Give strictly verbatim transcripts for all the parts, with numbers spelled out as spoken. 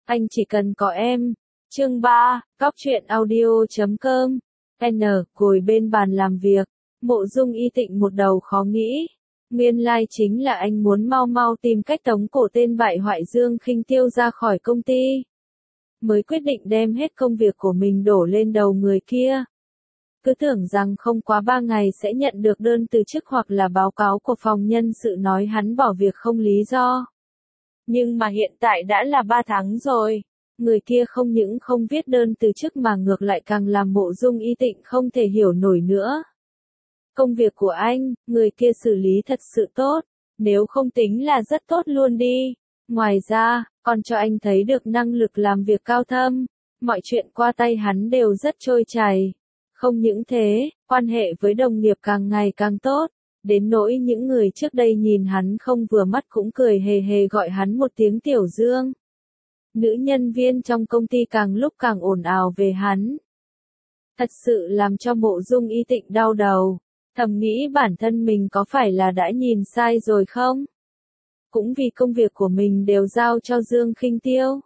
anh chỉ cần có em. Chương ba, Góc truyện audio chấm com. N, ngồi bên bàn làm việc, Mộ Dung Y Tịnh một đầu khó nghĩ. Nguyên lai chính là anh muốn mau mau tìm cách tống cổ tên bại hoại Dương Khinh Tiêu ra khỏi công ty. Mới quyết định đem hết công việc của mình đổ lên đầu người kia. Cứ tưởng rằng không quá ba ngày sẽ nhận được đơn từ chức hoặc là báo cáo của phòng nhân sự nói hắn bỏ việc không lý do. Nhưng mà hiện tại đã là ba tháng rồi. Người kia không những không viết đơn từ chức mà ngược lại càng làm Mộ Dung Y Tịnh không thể hiểu nổi nữa. Công việc của anh, người kia xử lý thật sự tốt, nếu không tính là rất tốt luôn đi. Ngoài ra, còn cho anh thấy được năng lực làm việc cao thâm, mọi chuyện qua tay hắn đều rất trôi chảy. Không những thế, quan hệ với đồng nghiệp càng ngày càng tốt, đến nỗi những người trước đây nhìn hắn không vừa mắt cũng cười hề hề gọi hắn một tiếng Tiểu Dương. Nữ nhân viên trong công ty càng lúc càng ồn ào về hắn. Thật sự làm cho Mộ Dung Y Tịnh đau đầu, thầm nghĩ bản thân mình có phải là đã nhìn sai rồi không? Cũng vì công việc của mình đều giao cho Dương Khinh Tiêu.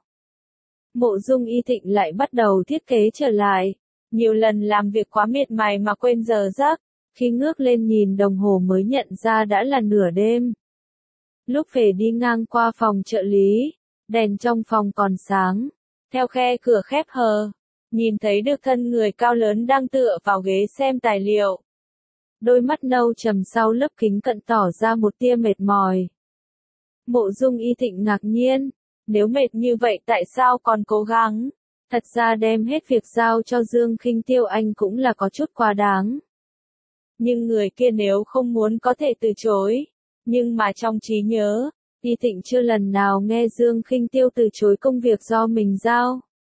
Mộ Dung Y Tịnh lại bắt đầu thiết kế trở lại, nhiều lần làm việc quá miệt mài mà quên giờ giấc, khi ngước lên nhìn đồng hồ mới nhận ra đã là nửa đêm. Lúc về đi ngang qua phòng trợ lý, đèn trong phòng còn sáng, theo khe cửa khép hờ, nhìn thấy được thân người cao lớn đang tựa vào ghế xem tài liệu. Đôi mắt nâu trầm sau lớp kính cận tỏ ra một tia mệt mỏi. Mộ Dung Y Tịnh ngạc nhiên, nếu mệt như vậy tại sao còn cố gắng? Thật ra đem hết việc giao cho Dương Khinh Tiêu anh cũng là có chút quá đáng. Nhưng người kia nếu không muốn có thể từ chối, nhưng mà trong trí nhớ, Y Tịnh chưa lần nào nghe Dương Khinh Tiêu từ chối công việc do mình giao.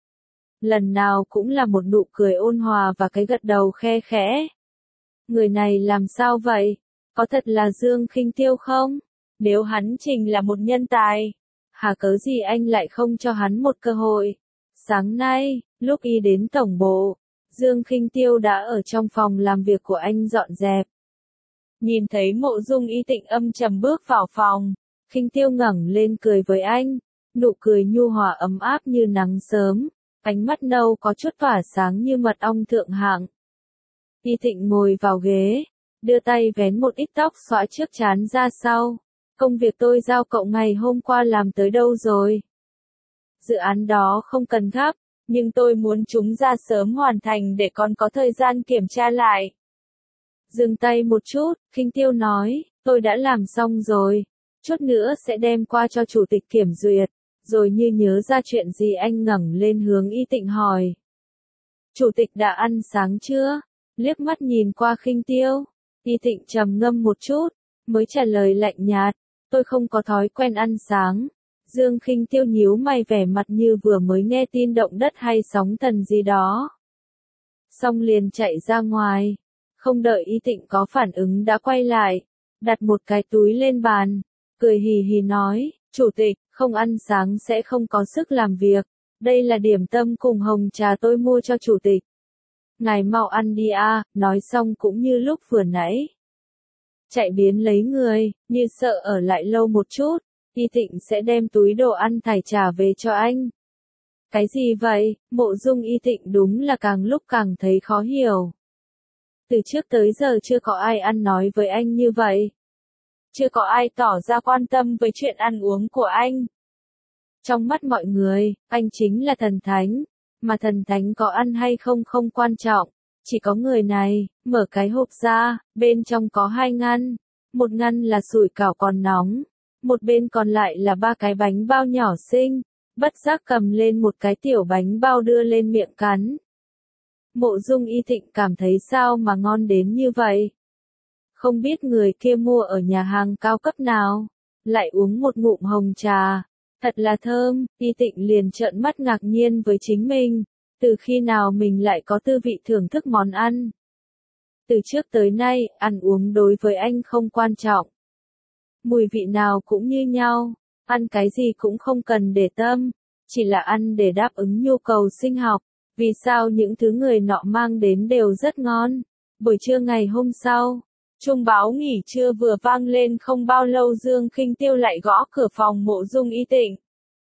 Lần nào cũng là một nụ cười ôn hòa và cái gật đầu khe khẽ. Người này làm sao vậy? Có thật là Dương Khinh Tiêu không? Nếu hắn trình là một nhân tài, hà cớ gì anh lại không cho hắn một cơ hội? Sáng nay, lúc y đến tổng bộ, Dương Khinh Tiêu đã ở trong phòng làm việc của anh dọn dẹp. Nhìn thấy Mộ Dung Y Tịnh âm trầm bước vào phòng, Khinh Tiêu ngẩng lên cười với anh, nụ cười nhu hòa ấm áp như nắng sớm, ánh mắt nâu có chút tỏa sáng như mật ong thượng hạng. Y Tịnh ngồi vào ghế, đưa tay vén một ít tóc xõa trước trán ra sau. Công việc tôi giao cậu ngày hôm qua làm tới đâu rồi? Dự án đó không cần gấp, nhưng tôi muốn chúng ra sớm hoàn thành để còn có thời gian kiểm tra lại. Dừng tay một chút, Khinh Tiêu nói, tôi đã làm xong rồi, chút nữa sẽ đem qua cho chủ tịch kiểm duyệt, rồi như nhớ ra chuyện gì anh ngẩng lên hướng Y Tịnh hỏi. Chủ tịch đã ăn sáng chưa? Liếc mắt nhìn qua Khinh Tiêu, Y Tịnh trầm ngâm một chút, mới trả lời lạnh nhạt, tôi không có thói quen ăn sáng. Dương Khinh Tiêu nhíu mày vẻ mặt như vừa mới nghe tin động đất hay sóng thần gì đó. Xong liền chạy ra ngoài, không đợi Y Tịnh có phản ứng đã quay lại, đặt một cái túi lên bàn, cười hì hì nói, chủ tịch, không ăn sáng sẽ không có sức làm việc, đây là điểm tâm cùng hồng trà tôi mua cho chủ tịch. Ngài mau ăn đi a, nói xong cũng như lúc vừa nãy. Chạy biến lấy người, như sợ ở lại lâu một chút, Y Tịnh sẽ đem túi đồ ăn thải trả về cho anh. Cái gì vậy? Mộ Dung Y Tịnh đúng là càng lúc càng thấy khó hiểu. Từ trước tới giờ chưa có ai ăn nói với anh như vậy. Chưa có ai tỏ ra quan tâm với chuyện ăn uống của anh. Trong mắt mọi người, anh chính là thần thánh, mà thần thánh có ăn hay không không quan trọng. Chỉ có người này, mở cái hộp ra, bên trong có hai ngăn. Một ngăn là sủi cảo còn nóng, một bên còn lại là ba cái bánh bao nhỏ xinh. Bất giác cầm lên một cái tiểu bánh bao đưa lên miệng cắn. Mộ Dung Y Tịnh cảm thấy sao mà ngon đến như vậy. Không biết người kia mua ở nhà hàng cao cấp nào, lại uống một ngụm hồng trà. Thật là thơm, Y Tịnh liền trợn mắt ngạc nhiên với chính mình. Từ khi nào mình lại có tư vị thưởng thức món ăn? Từ trước tới nay, ăn uống đối với anh không quan trọng. Mùi vị nào cũng như nhau, ăn cái gì cũng không cần để tâm, chỉ là ăn để đáp ứng nhu cầu sinh học. Vì sao những thứ người nọ mang đến đều rất ngon? Buổi trưa ngày hôm sau, chuông báo nghỉ trưa vừa vang lên không bao lâu Dương Khinh Tiêu lại gõ cửa phòng Mộ Dung Y Tịnh.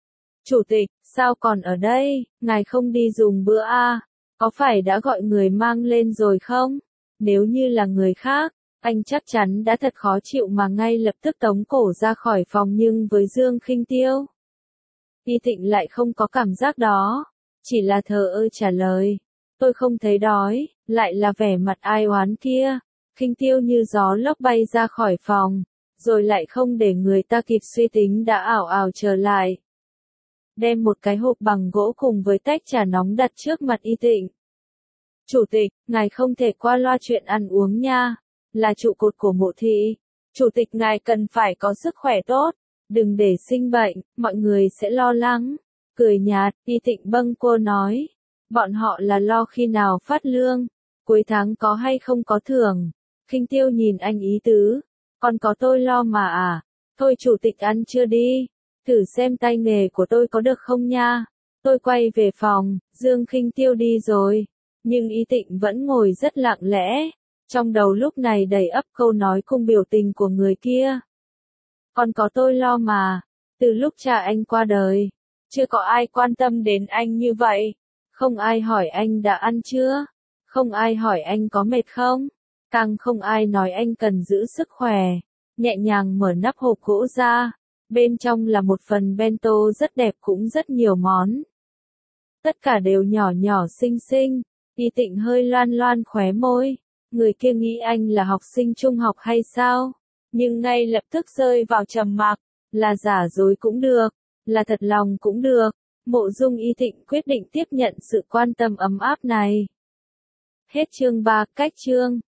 Chủ tịch, sao còn ở đây, ngài không đi dùng bữa à? Có phải đã gọi người mang lên rồi không? Nếu như là người khác, anh chắc chắn đã thật khó chịu mà ngay lập tức tống cổ ra khỏi phòng, nhưng với Dương Khinh Tiêu, Y Tịnh lại không có cảm giác đó, chỉ là thờ ơ trả lời, tôi không thấy đói, lại là vẻ mặt ai oán kia. Khinh Tiêu như gió lốc bay ra khỏi phòng, rồi lại không để người ta kịp suy tính đã ảo ảo trở lại. Đem một cái hộp bằng gỗ cùng với tách trà nóng đặt trước mặt Y Tịnh. Chủ tịch, ngài không thể qua loa chuyện ăn uống nha, là trụ cột của Mộ thị. Chủ tịch ngài cần phải có sức khỏe tốt, đừng để sinh bệnh, mọi người sẽ lo lắng. Cười nhạt, Y Tịnh bâng quơ nói, bọn họ là lo khi nào phát lương, cuối tháng có hay không có thưởng. Khinh Tiêu nhìn anh ý tứ, còn có tôi lo mà à, thôi chủ tịch ăn chưa đi, thử xem tay nghề của tôi có được không nha. Tôi quay về phòng, Dương Khinh Tiêu đi rồi, nhưng Y Tịnh vẫn ngồi rất lặng lẽ, trong đầu lúc này đầy ắp câu nói cùng biểu tình của người kia. Còn có tôi lo mà, từ lúc cha anh qua đời, chưa có ai quan tâm đến anh như vậy, không ai hỏi anh đã ăn chưa, không ai hỏi anh có mệt không, càng không ai nói anh cần giữ sức khỏe. Nhẹ nhàng mở nắp hộp gỗ ra, bên trong là một phần bento rất đẹp cũng rất nhiều món. Tất cả đều nhỏ nhỏ xinh xinh. Y Tịnh hơi loan loan khóe môi, người kia nghĩ anh là học sinh trung học hay sao? Nhưng ngay lập tức rơi vào trầm mặc, là giả dối cũng được, là thật lòng cũng được. Mộ Dung Y Tịnh quyết định tiếp nhận sự quan tâm ấm áp này. Hết chương ba, cách chương.